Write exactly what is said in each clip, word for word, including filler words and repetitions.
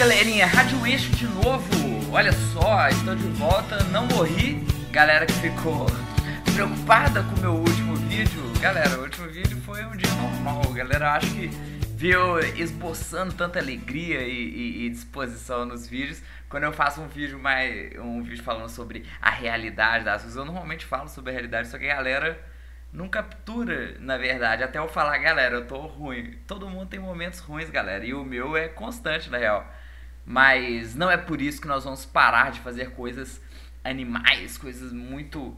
galerinha, Rádio Eixo de novo. Olha só, estou de volta, não morri. Galera que ficou preocupada com o meu último vídeo. Galera, o último vídeo foi um dia normal. Galera, acho que viu esboçando tanta alegria e, e, e disposição nos vídeos. Quando eu faço um vídeo mais um vídeo falando sobre a realidade das coisas, eu normalmente falo sobre a realidade, só que a galera não captura, na verdade, até eu falar, galera, eu tô ruim. Todo mundo tem momentos ruins, galera, e o meu é constante, na real. Mas não é por isso que nós vamos parar de fazer coisas animais, coisas muito,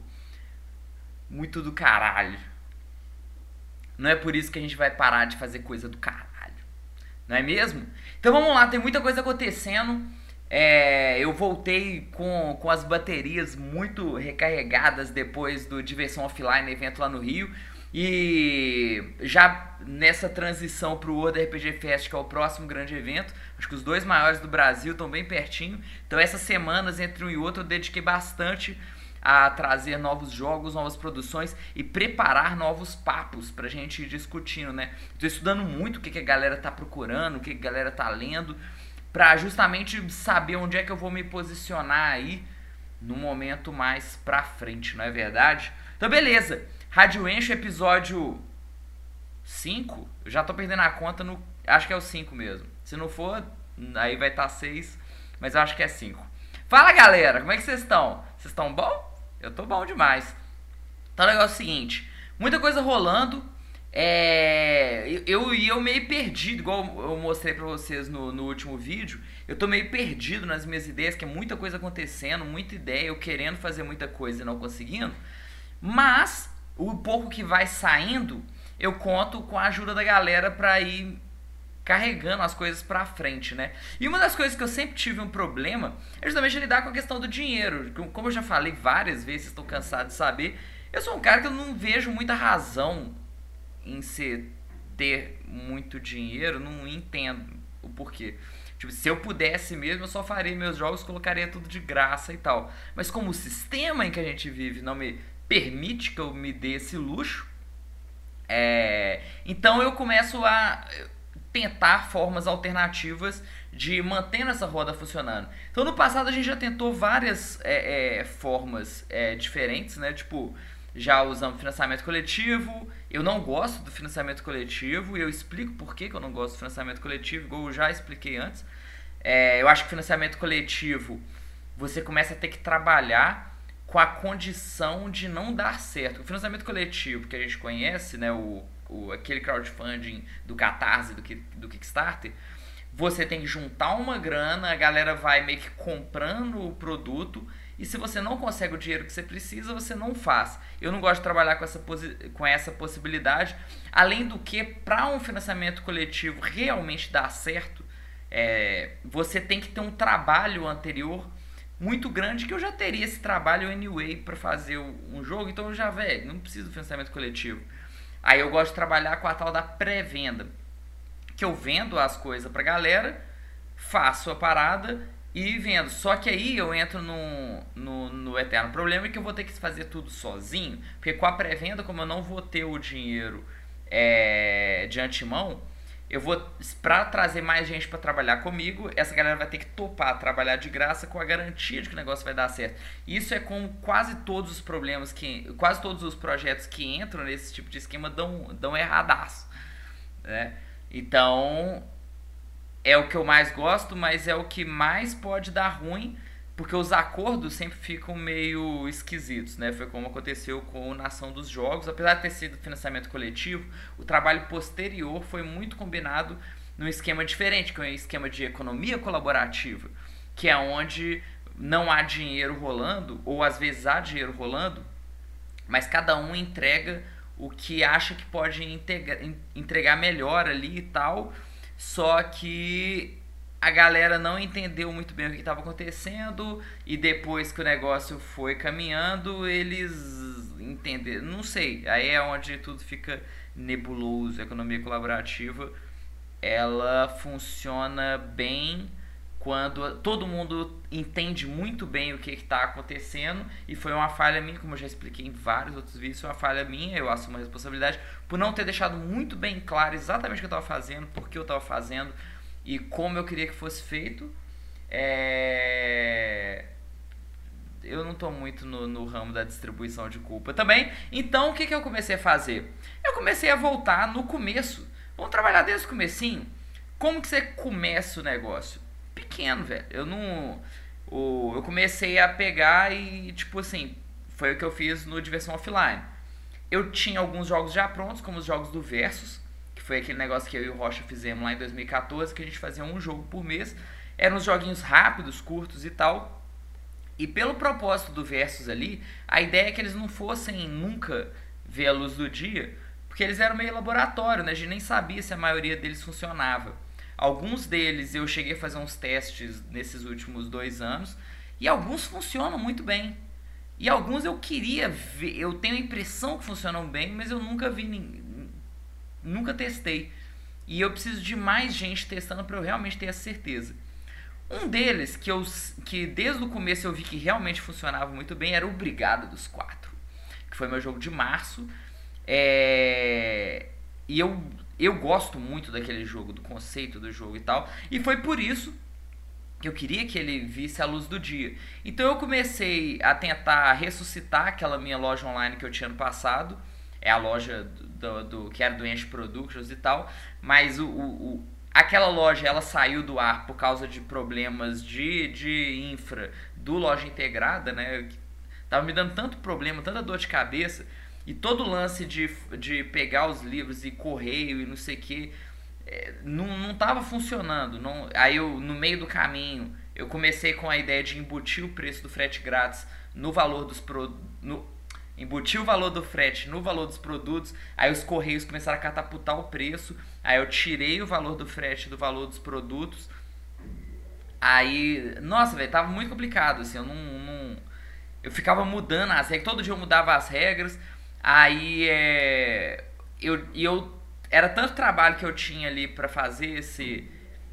muito do caralho. Não é por isso que a gente vai parar de fazer coisa do caralho, não é mesmo? Então vamos lá, tem muita coisa acontecendo. É, eu voltei com, com as baterias muito recarregadas depois do Diversão Offline, evento lá no Rio. E já nessa transição para o World R P G Fest, que é o próximo grande evento, acho que os dois maiores do Brasil estão bem pertinho. Então essas semanas entre um e outro eu dediquei bastante a trazer novos jogos, novas produções e preparar novos papos pra gente ir discutindo, né? Tô estudando muito o que, que a galera tá procurando, o que, que a galera tá lendo, pra justamente saber onde é que eu vou me posicionar aí no momento mais pra frente, não é verdade? Então beleza, Rádio Encho episódio cinco, eu já tô perdendo a conta, no, acho que é o cinco mesmo. Se não for, aí vai estar tá seis, mas eu acho que é cinco. Fala galera, como é que vocês estão? Vocês estão bom? Eu tô bom demais. Então o negócio é o seguinte, muita coisa rolando. É, eu e eu meio perdido, igual eu mostrei pra vocês no, no último vídeo. Eu tô meio perdido nas minhas ideias, que é muita coisa acontecendo, muita ideia, eu querendo fazer muita coisa e não conseguindo. Mas o pouco que vai saindo, eu conto com a ajuda da galera pra ir carregando as coisas pra frente, né? E uma das coisas que eu sempre tive um problema é justamente lidar com a questão do dinheiro. Como eu já falei várias vezes, estou cansado de saber, eu sou um cara que eu não vejo muita razão em ser, ter muito dinheiro, não entendo o porquê. Tipo, se eu pudesse mesmo, eu só faria meus jogos, colocaria tudo de graça e tal. Mas como o sistema em que a gente vive não me permite que eu me dê esse luxo, é... então eu começo a tentar formas alternativas de manter essa roda funcionando. Então no passado a gente já tentou várias é, é, formas é, diferentes, né? Tipo, já usamos financiamento coletivo. Eu não gosto do financiamento coletivo e eu explico por que, que eu não gosto do financiamento coletivo, igual eu já expliquei antes. É, eu acho que financiamento coletivo você começa a ter que trabalhar com a condição de não dar certo. O financiamento coletivo que a gente conhece, né, o, o, aquele crowdfunding do Catarse, do, do Kickstarter, você tem que juntar uma grana, a galera vai meio que comprando o produto, e se você não consegue o dinheiro que você precisa, você não faz. Eu não gosto de trabalhar com essa, com essa possibilidade. Além do que, para um financiamento coletivo realmente dar certo, é, você tem que ter um trabalho anterior muito grande, que eu já teria esse trabalho anyway para fazer um jogo, então eu já, velho, não preciso do financiamento coletivo. Aí eu gosto de trabalhar com a tal da pré-venda, que eu vendo as coisas pra galera, faço a parada e vendo. Só que aí eu entro no, no, no eterno problema que eu vou ter que fazer tudo sozinho, porque com a pré-venda, como eu não vou ter o dinheiro é, de antemão, eu vou, pra trazer mais gente pra trabalhar comigo, essa galera vai ter que topar trabalhar de graça com a garantia de que o negócio vai dar certo. Isso é com quase todos os problemas, que quase todos os projetos que entram nesse tipo de esquema dão, dão erradaço, né? Então, é o que eu mais gosto, mas é o que mais pode dar ruim, porque os acordos sempre ficam meio esquisitos, né? Foi como aconteceu com o Nação dos Jogos. Apesar de ter sido financiamento coletivo, o trabalho posterior foi muito combinado num esquema diferente, que é um esquema de economia colaborativa, que é onde não há dinheiro rolando, ou às vezes há dinheiro rolando, mas cada um entrega o que acha que pode entregar melhor ali e tal, só que a galera não entendeu muito bem o que estava acontecendo, e depois que o negócio foi caminhando, eles entenderam, não sei, aí é onde tudo fica nebuloso. A economia colaborativa, ela funciona bem quando todo mundo entende muito bem o que está acontecendo, e foi uma falha minha, como eu já expliquei em vários outros vídeos, foi uma falha minha, eu assumo a responsabilidade, por não ter deixado muito bem claro exatamente o que eu estava fazendo, por que eu estava fazendo, e como eu queria que fosse feito. É... Eu não tô muito no, no ramo da distribuição de culpa também. Então, o que, que eu comecei a fazer? Eu comecei a voltar no começo. Vamos trabalhar desde o comecinho. Como que você começa o negócio? Pequeno, velho. Eu não... O, eu comecei a pegar e, tipo assim, foi o que eu fiz no Diversão Offline. Eu tinha alguns jogos já prontos, como os jogos do Versus, que foi aquele negócio que eu e o Rocha fizemos lá em dois mil e quatorze, que a gente fazia um jogo por mês. Eram uns joguinhos rápidos, curtos e tal. E pelo propósito do Versus ali, a ideia é que eles não fossem nunca ver a luz do dia, porque eles eram meio laboratório, né? A gente nem sabia se a maioria deles funcionava. Alguns deles eu cheguei a fazer uns testes nesses últimos dois anos, e alguns funcionam muito bem. E alguns eu queria ver, eu tenho a impressão que funcionam bem, mas eu nunca vi, nunca testei. E eu preciso de mais gente testando para eu realmente ter essa certeza. Um deles, que, eu, que desde o começo eu vi que realmente funcionava muito bem, era o Brigada dos Quatro, que foi meu jogo de março. É... E eu, eu gosto muito daquele jogo, do conceito do jogo e tal. E foi por isso que eu queria que ele visse a luz do dia. Então eu comecei a tentar ressuscitar aquela minha loja online que eu tinha ano passado. É a loja do, do, do que era do Enche Productions e tal. Mas o... o, o aquela loja, ela saiu do ar por causa de problemas de, de infra do Loja Integrada, né? Tava me dando tanto problema, tanta dor de cabeça. E todo o lance de, de pegar os livros e correio e não sei o que, é, não, não tava funcionando. Não, aí eu, no meio do caminho, eu comecei com a ideia de embutir o preço do frete grátis no valor dos produtos. Embutir o valor do frete no valor dos produtos, aí os correios começaram a catapultar o preço, aí eu tirei o valor do frete do valor dos produtos, aí, nossa, velho, tava muito complicado, assim, eu não, não, eu ficava mudando as regras, todo dia eu mudava as regras, aí, é, eu, eu, era tanto trabalho que eu tinha ali pra fazer esse,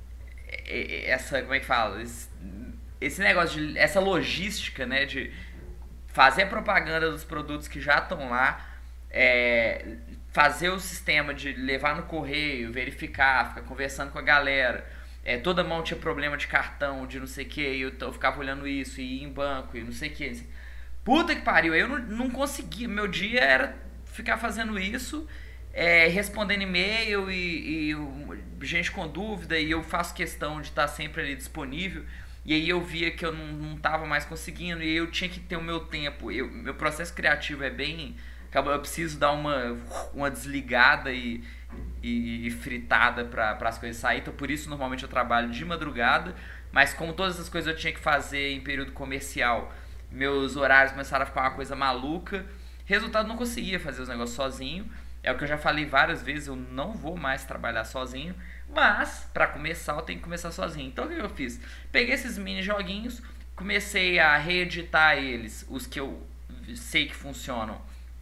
essa, como é que fala, esse, esse negócio, de, essa logística, né, de fazer a propaganda dos produtos que já estão lá, é, fazer o sistema de levar no correio, verificar, ficar conversando com a galera. É, toda mão tinha problema de cartão, de não sei o que, e eu, eu ficava olhando isso, e ia em banco, e não sei o que. Puta que pariu, eu não, não conseguia. Meu dia era ficar fazendo isso, é, respondendo e-mail e, e gente com dúvida, e eu faço questão de estar sempre ali disponível. E aí eu via que eu não, não tava mais conseguindo, e aí eu tinha que ter o meu tempo. Eu, meu processo criativo é bem... Eu preciso dar uma, uma desligada e, e, e fritada para as coisas saírem. Então por isso normalmente eu trabalho de madrugada. Mas como todas essas coisas eu tinha que fazer em período comercial, meus horários começaram a ficar uma coisa maluca. Resultado, não conseguia fazer os negócios sozinho. É o que eu já falei várias vezes, eu não vou mais trabalhar sozinho. Mas, pra começar, eu tenho que começar sozinho. Então, o que eu fiz? Peguei esses mini joguinhos, comecei a reeditar eles, os que eu sei que funcionam,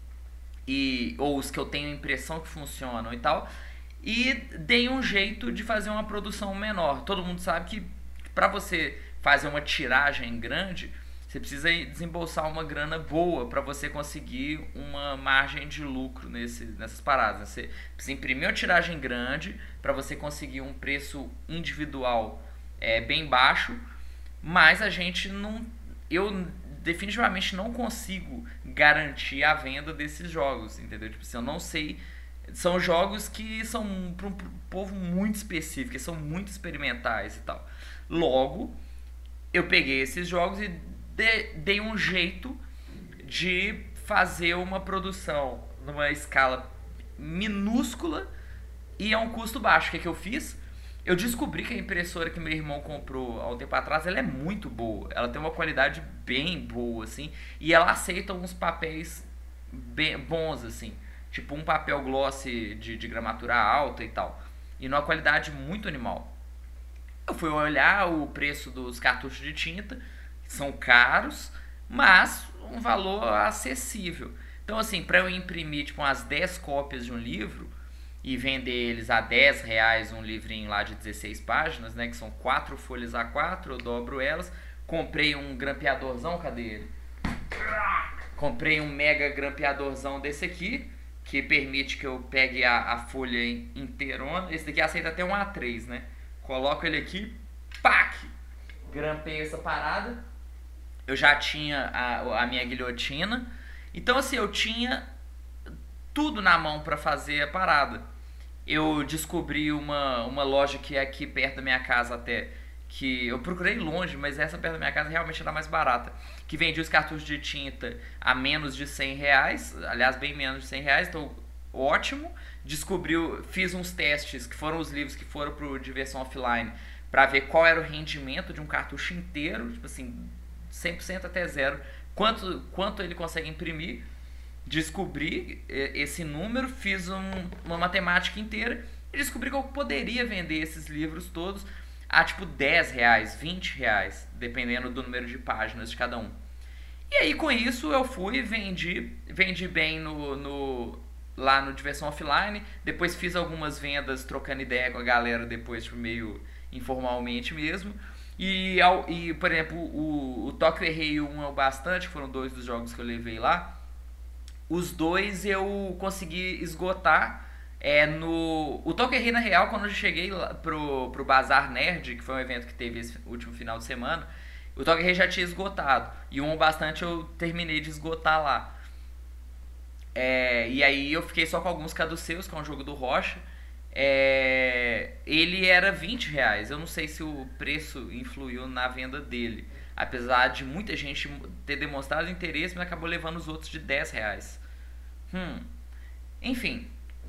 e, ou os que eu tenho a impressão que funcionam e tal, e dei um jeito de fazer uma produção menor. Todo mundo sabe que pra você fazer uma tiragem grande, você precisa desembolsar uma grana boa para você conseguir uma margem de lucro nesse, nessas paradas. Você precisa imprimir uma tiragem grande para você conseguir um preço individual é, bem baixo, mas a gente não... Eu definitivamente não consigo garantir a venda desses jogos, entendeu? Tipo assim, eu não sei... São jogos que são para um povo muito específico, que são muito experimentais e tal. Logo, eu peguei esses jogos e De, dei um jeito de fazer uma produção numa escala minúscula e a um custo baixo. O que, é que eu fiz? Eu descobri que a impressora que meu irmão comprou há um tempo atrás, ela é muito boa. Ela tem uma qualidade bem boa, assim, e ela aceita uns papéis bem bons, assim, tipo um papel gloss de, de gramatura alta e tal, e numa qualidade muito animal. Eu fui olhar o preço dos cartuchos de tinta, são caros, mas um valor acessível. Então, assim, para eu imprimir tipo umas dez cópias de um livro e vender eles a dez reais, um livrinho lá de dezesseis páginas, né, que são quatro folhas A quatro, eu dobro elas. Comprei um grampeadorzão, cadê ele? Comprei um mega grampeadorzão desse aqui, que permite que eu pegue a, a folha inteirona. Esse daqui aceita até um A três, né? coloco ele aqui, pac! Grampeio essa parada. Eu já tinha a, a minha guilhotina. Então assim, eu tinha tudo na mão pra fazer a parada. Eu descobri uma, uma loja que é aqui perto da minha casa até, que eu procurei longe, mas essa perto da minha casa realmente era mais barata, que vendia os cartuchos de tinta a menos de cem reais, aliás, bem menos de cem reais, então ótimo. Descobriu, fiz uns testes, que foram os livros que foram pro Diversão Offline, pra ver qual era o rendimento de um cartucho inteiro, tipo assim, cem por cento até zero, quanto, quanto ele consegue imprimir. Descobri esse número, fiz um, uma matemática inteira e descobri que eu poderia vender esses livros todos a tipo dez reais, vinte reais, dependendo do número de páginas de cada um. E aí com isso eu fui e vendi, vendi bem no, no, lá no Diversão Offline, depois fiz algumas vendas trocando ideia com a galera depois, tipo, meio informalmente mesmo. E, e por exemplo, o, o Tóquio Errei um é o Bastante, foram dois dos jogos que eu levei lá. Os dois eu consegui esgotar é, no... O Tóquio Errei, na real, quando eu cheguei lá pro, pro Bazar Nerd, que foi um evento que teve esse último final de semana, o Tóquio Errei já tinha esgotado. E um Bastante eu terminei de esgotar lá. É, e aí eu fiquei só com alguns caduceus, que é um jogo do Rocha. É, ele era vinte reais. Eu não sei se o preço influiu na venda dele, apesar de muita gente ter demonstrado interesse, mas acabou levando os outros de dez reais. Hum. Enfim.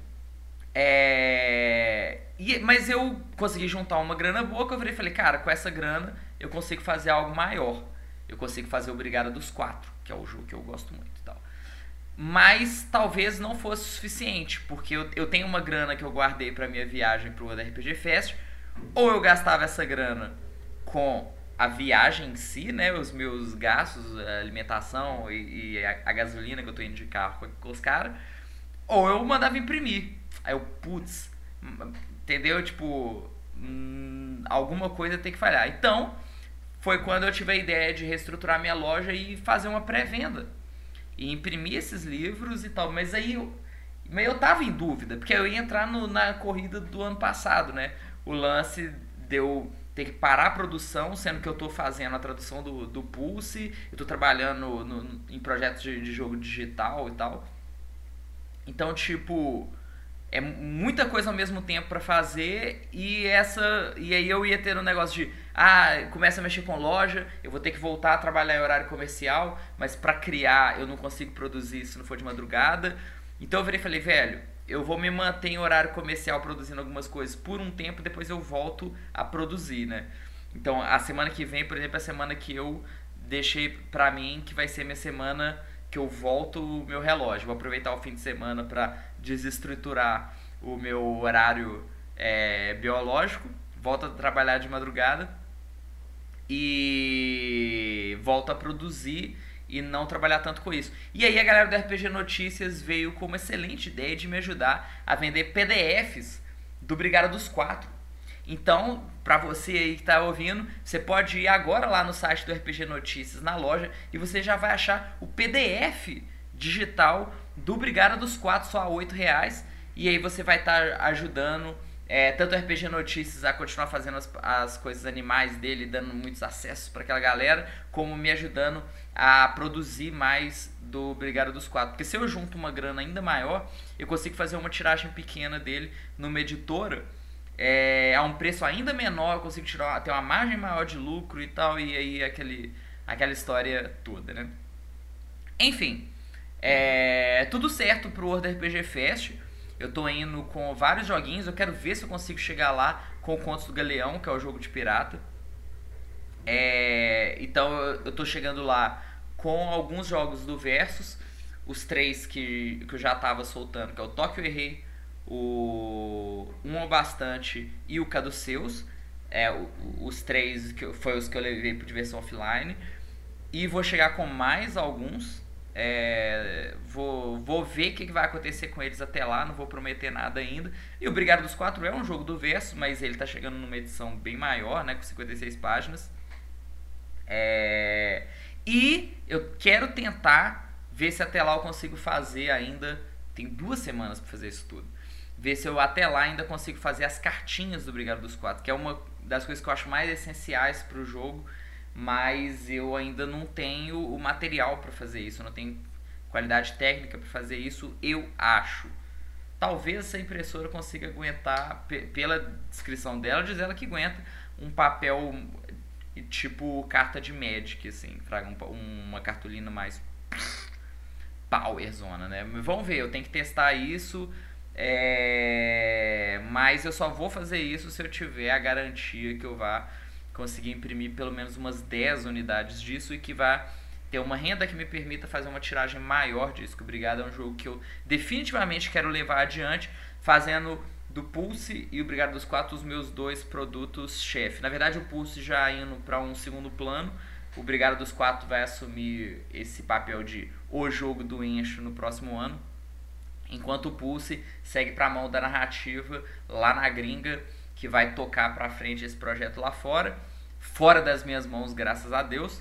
É... E, mas eu consegui juntar uma grana boa, que eu virei e falei, cara, com essa grana eu consigo fazer algo maior. Eu consigo fazer o Brigada dos Quatro, que é o jogo que eu gosto muito e tal. Mas talvez não fosse o suficiente, porque eu, eu tenho uma grana que eu guardei pra minha viagem pro World R P G Fest. Ou eu gastava essa grana com a viagem em si, né, os meus gastos, a alimentação e, e a, a gasolina que eu tô indo de carro com, com os caras, ou eu mandava imprimir. Aí eu, putz, entendeu? Tipo, hum, alguma coisa tem que falhar. Então, foi quando eu tive a ideia de reestruturar minha loja e fazer uma pré-venda. E imprimir esses livros e tal. Mas aí eu, mas eu tava em dúvida, porque eu ia entrar no, na corrida do ano passado, né? O lance deu ter que parar a produção, sendo que eu tô fazendo a tradução do, do Pulse, eu tô trabalhando no, no, em projetos de, de jogo digital e tal. Então, tipo, é muita coisa ao mesmo tempo pra fazer, e essa e aí eu ia ter um negócio de, ah, começa a mexer com loja, eu vou ter que voltar a trabalhar em horário comercial, mas pra criar eu não consigo produzir se não for de madrugada. Então eu virei e falei, velho, eu vou me manter em horário comercial produzindo algumas coisas por um tempo, depois eu volto a produzir, né? Então a semana que vem, por exemplo, é a semana que eu deixei pra mim, que vai ser minha semana que eu volto o meu relógio. Vou aproveitar o fim de semana pra desestruturar o meu horário é, biológico, volto a trabalhar de madrugada e volto a produzir e não trabalhar tanto com isso. E aí a galera do R P G Notícias veio com uma excelente ideia de me ajudar a vender P D Fs do Brigada dos Quatro. Então, pra você aí que tá ouvindo, você pode ir agora lá no site do R P G Notícias, na loja, e você já vai achar o P D F digital do Brigada dos Quatro só a oito reais. E aí você vai estar tá ajudando é, tanto o R P G Notícias a continuar fazendo as, as coisas animais dele, dando muitos acessos para aquela galera, como me ajudando a produzir mais do Brigada dos Quatro. Porque se eu junto uma grana ainda maior, eu consigo fazer uma tiragem pequena dele numa editora é, a um preço ainda menor, eu consigo tirar, ter uma margem maior de lucro e tal, e aí aquele, aquela história toda, né? Enfim, é, tudo certo pro World R P G Fest. Eu tô indo com vários joguinhos, eu quero ver se eu consigo chegar lá com o Contos do Galeão, que é o jogo de pirata. É, então eu tô chegando lá com alguns jogos do Versus, os três que, que eu já tava soltando, que é o Tóquio Errei, o Um ou Bastante e o Caduceus. É, os três que foi os que eu levei pro Diversão Offline. E vou chegar com mais alguns. É, vou, vou ver o que vai acontecer com eles até lá, não vou prometer nada ainda. E o Brigada dos Quatro é um jogo do Verso, mas ele tá chegando numa edição bem maior, né, com cinquenta e seis páginas. É, e eu quero tentar ver se até lá eu consigo fazer ainda. Tem duas semanas para fazer isso tudo. ver se eu até lá ainda consigo fazer as cartinhas do Brigada dos Quatro, que é uma das coisas que eu acho mais essenciais para o jogo, mas eu ainda não tenho o material para fazer isso, eu não tenho qualidade técnica para fazer isso, eu acho. Talvez essa impressora consiga aguentar, pela descrição dela, diz ela que aguenta um papel tipo carta de Magic, assim, uma cartolina mais powerzona, né? Vamos ver, eu tenho que testar isso, é... mas eu só vou fazer isso se eu tiver a garantia que eu vá conseguir imprimir pelo menos umas dez unidades disso e que vá ter uma renda que me permita fazer uma tiragem maior disso, que o Brigada é um jogo que eu definitivamente quero levar adiante, fazendo do Pulse e o Brigada dos Quatro os meus dois produtos chefe. Na verdade, o Pulse já indo para um segundo plano, o Brigada dos Quatro vai assumir esse papel de o jogo do Encho no próximo ano, enquanto o Pulse segue para a mão da narrativa lá na gringa, que vai tocar para frente esse projeto lá fora, fora das minhas mãos, graças a Deus.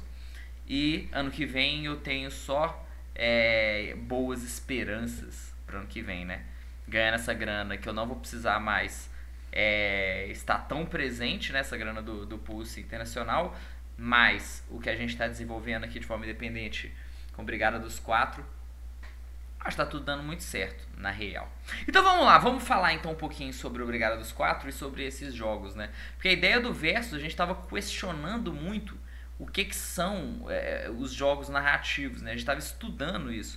E ano que vem eu tenho só é, boas esperanças para ano que vem, né? Ganhando essa grana que eu não vou precisar mais é, estar tão presente nessa grana do, do Pulse Internacional, mas o que a gente está desenvolvendo aqui de forma independente com Brigada dos Quatro, acho que está tudo dando muito certo, na real. Então vamos lá, vamos falar então um pouquinho sobre o Brigada dos Quatro e sobre esses jogos, né? Porque a ideia do Versus, a gente estava questionando muito o que, que são é, os jogos narrativos, né? A gente estava estudando isso.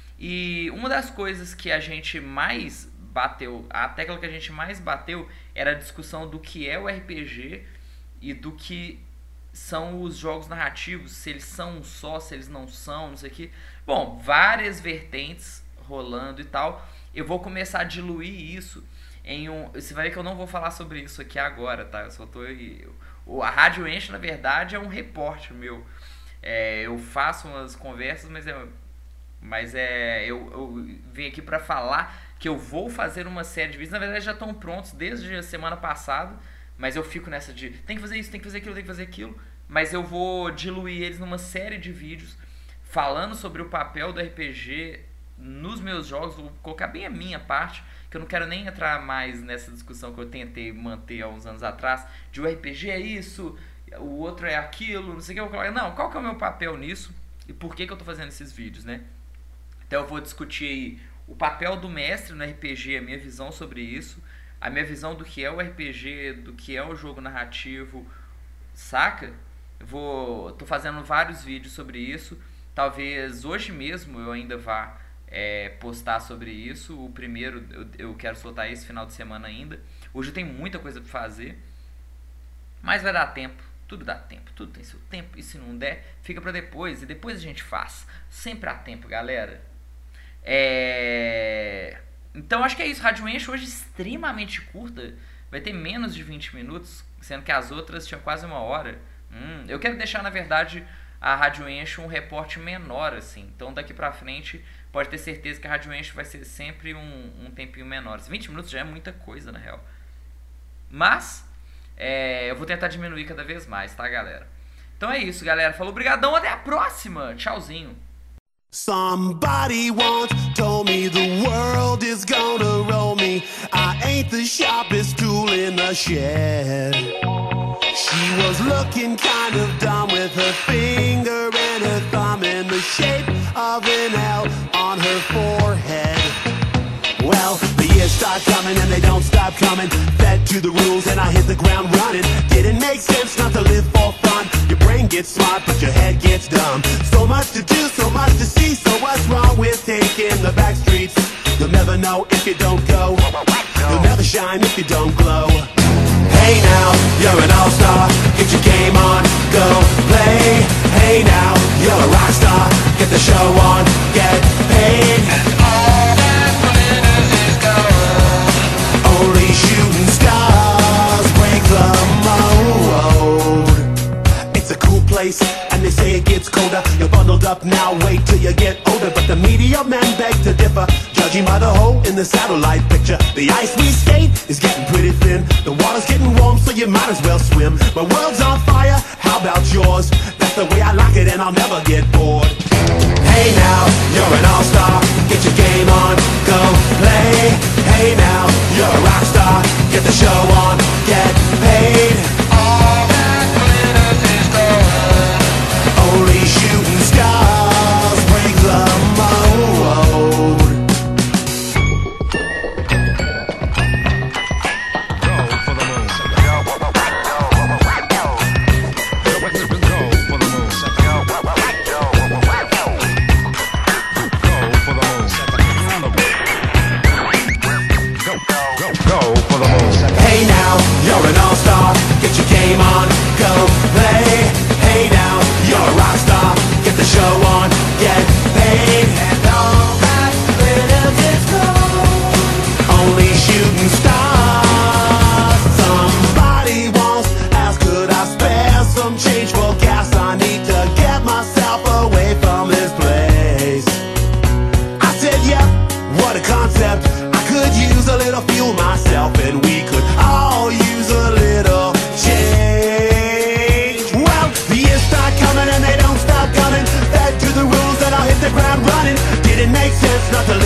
E uma das coisas que a gente mais bateu, a tecla que a gente mais bateu era a discussão do que é o R P G e do que são os jogos narrativos, se eles são um só, se eles não são, não sei o que. Bom, várias vertentes rolando e tal. Eu vou começar a diluir isso em um... Você vai ver que eu não vou falar sobre isso aqui agora, tá? Eu só tô... Eu, a Rádio Enche, na verdade, é um repórter meu. É, eu faço umas conversas, mas é... Mas é... Eu, eu vim aqui pra falar que eu vou fazer uma série de vídeos. Na verdade, já estão prontos desde a semana passada. Mas eu fico nessa de... Tem que fazer isso, tem que fazer aquilo, tem que fazer aquilo. Mas eu vou diluir eles numa série de vídeos falando sobre o papel do R P G nos meus jogos. Vou colocar bem a minha parte, que eu não quero nem entrar mais nessa discussão que eu tentei manter há uns anos atrás, de o R P G é isso, o outro é aquilo, não sei o que. Eu vou colocar, não, qual que é o meu papel nisso e por que que eu tô fazendo esses vídeos, né? Então eu vou discutir aí o papel do mestre no R P G, a minha visão sobre isso, a minha visão do que é o R P G, do que é o jogo narrativo, saca? Eu vou, tô fazendo vários vídeos sobre isso. Talvez hoje mesmo eu ainda vá é, postar sobre isso. O primeiro eu, eu quero soltar esse final de semana ainda. Hoje tem muita coisa pra fazer, mas vai dar tempo. Tudo dá tempo, tudo tem seu tempo. E se não der, fica pra depois. E depois a gente faz. Sempre há tempo, galera. É... Então acho que é isso. Rádio Enche hoje extremamente curta. Vai ter menos de vinte minutos, sendo que as outras tinham quase uma hora. Hum, eu quero deixar, na verdade, a Rádio Enche um reporte menor, assim. Então daqui pra frente pode ter certeza que a Rádio Enche vai ser sempre um, um tempinho menor. vinte minutos já é muita coisa, na real. Mas é, eu vou tentar diminuir cada vez mais, tá, galera? Então é isso, galera. Falou, brigadão, até a próxima. Tchauzinho. Somebody once told me the world is gonna roll me. I ain't the sharpest tool in the shed. She was looking kind of dumb with her finger and her thumb in the shape of an L on her forehead. Well, the years start coming and they don't stop coming. Fed to the rules and I hit the ground running. Didn't make sense not to live for fun. Your brain gets smart but your head gets dumb. So much to do, so much to see. So what's wrong with taking the back streets? You'll never know if you don't go. You'll never shine if you don't glow. Hey now, you're an all-star. Get your game on, go play. Hey now, you're a rock star. Get the show on, get paid. And all that glitters is gold. Only shooting stars break the mold. It's a cool place, and they say it gets colder. You're bundled up now, wait till you get older. But the media men beg to differ, judging by the hole in the satellite picture. The ice we skate is getting pretty thin. The water's getting warm, so you might as well swim. My world's on fire, how about yours? That's the way I like it and I'll never get bored. Hey now, you're an all-star. Get your game on, go play. Hey now, get the show on, get paid. All that glitters is gold. Only shooting stars break the mold. Go for the moon. Go for the moon. Go for the moon. Go, go for the moon. Hey now, you're an all-star, get your game on, go play. Hey now, you're a rock star, get the show on, get paid. And all that glitters is gold. Only shooting stars. Somebody once asked, could I spare some change for gas? I need to get myself away from this place. I said, yeah, what a concept. I could use a little fuel myself, and we could all use a little change. Well, the years start coming and they don't stop coming. Fed to the rules and I'll hit the ground running. Didn't make sense not to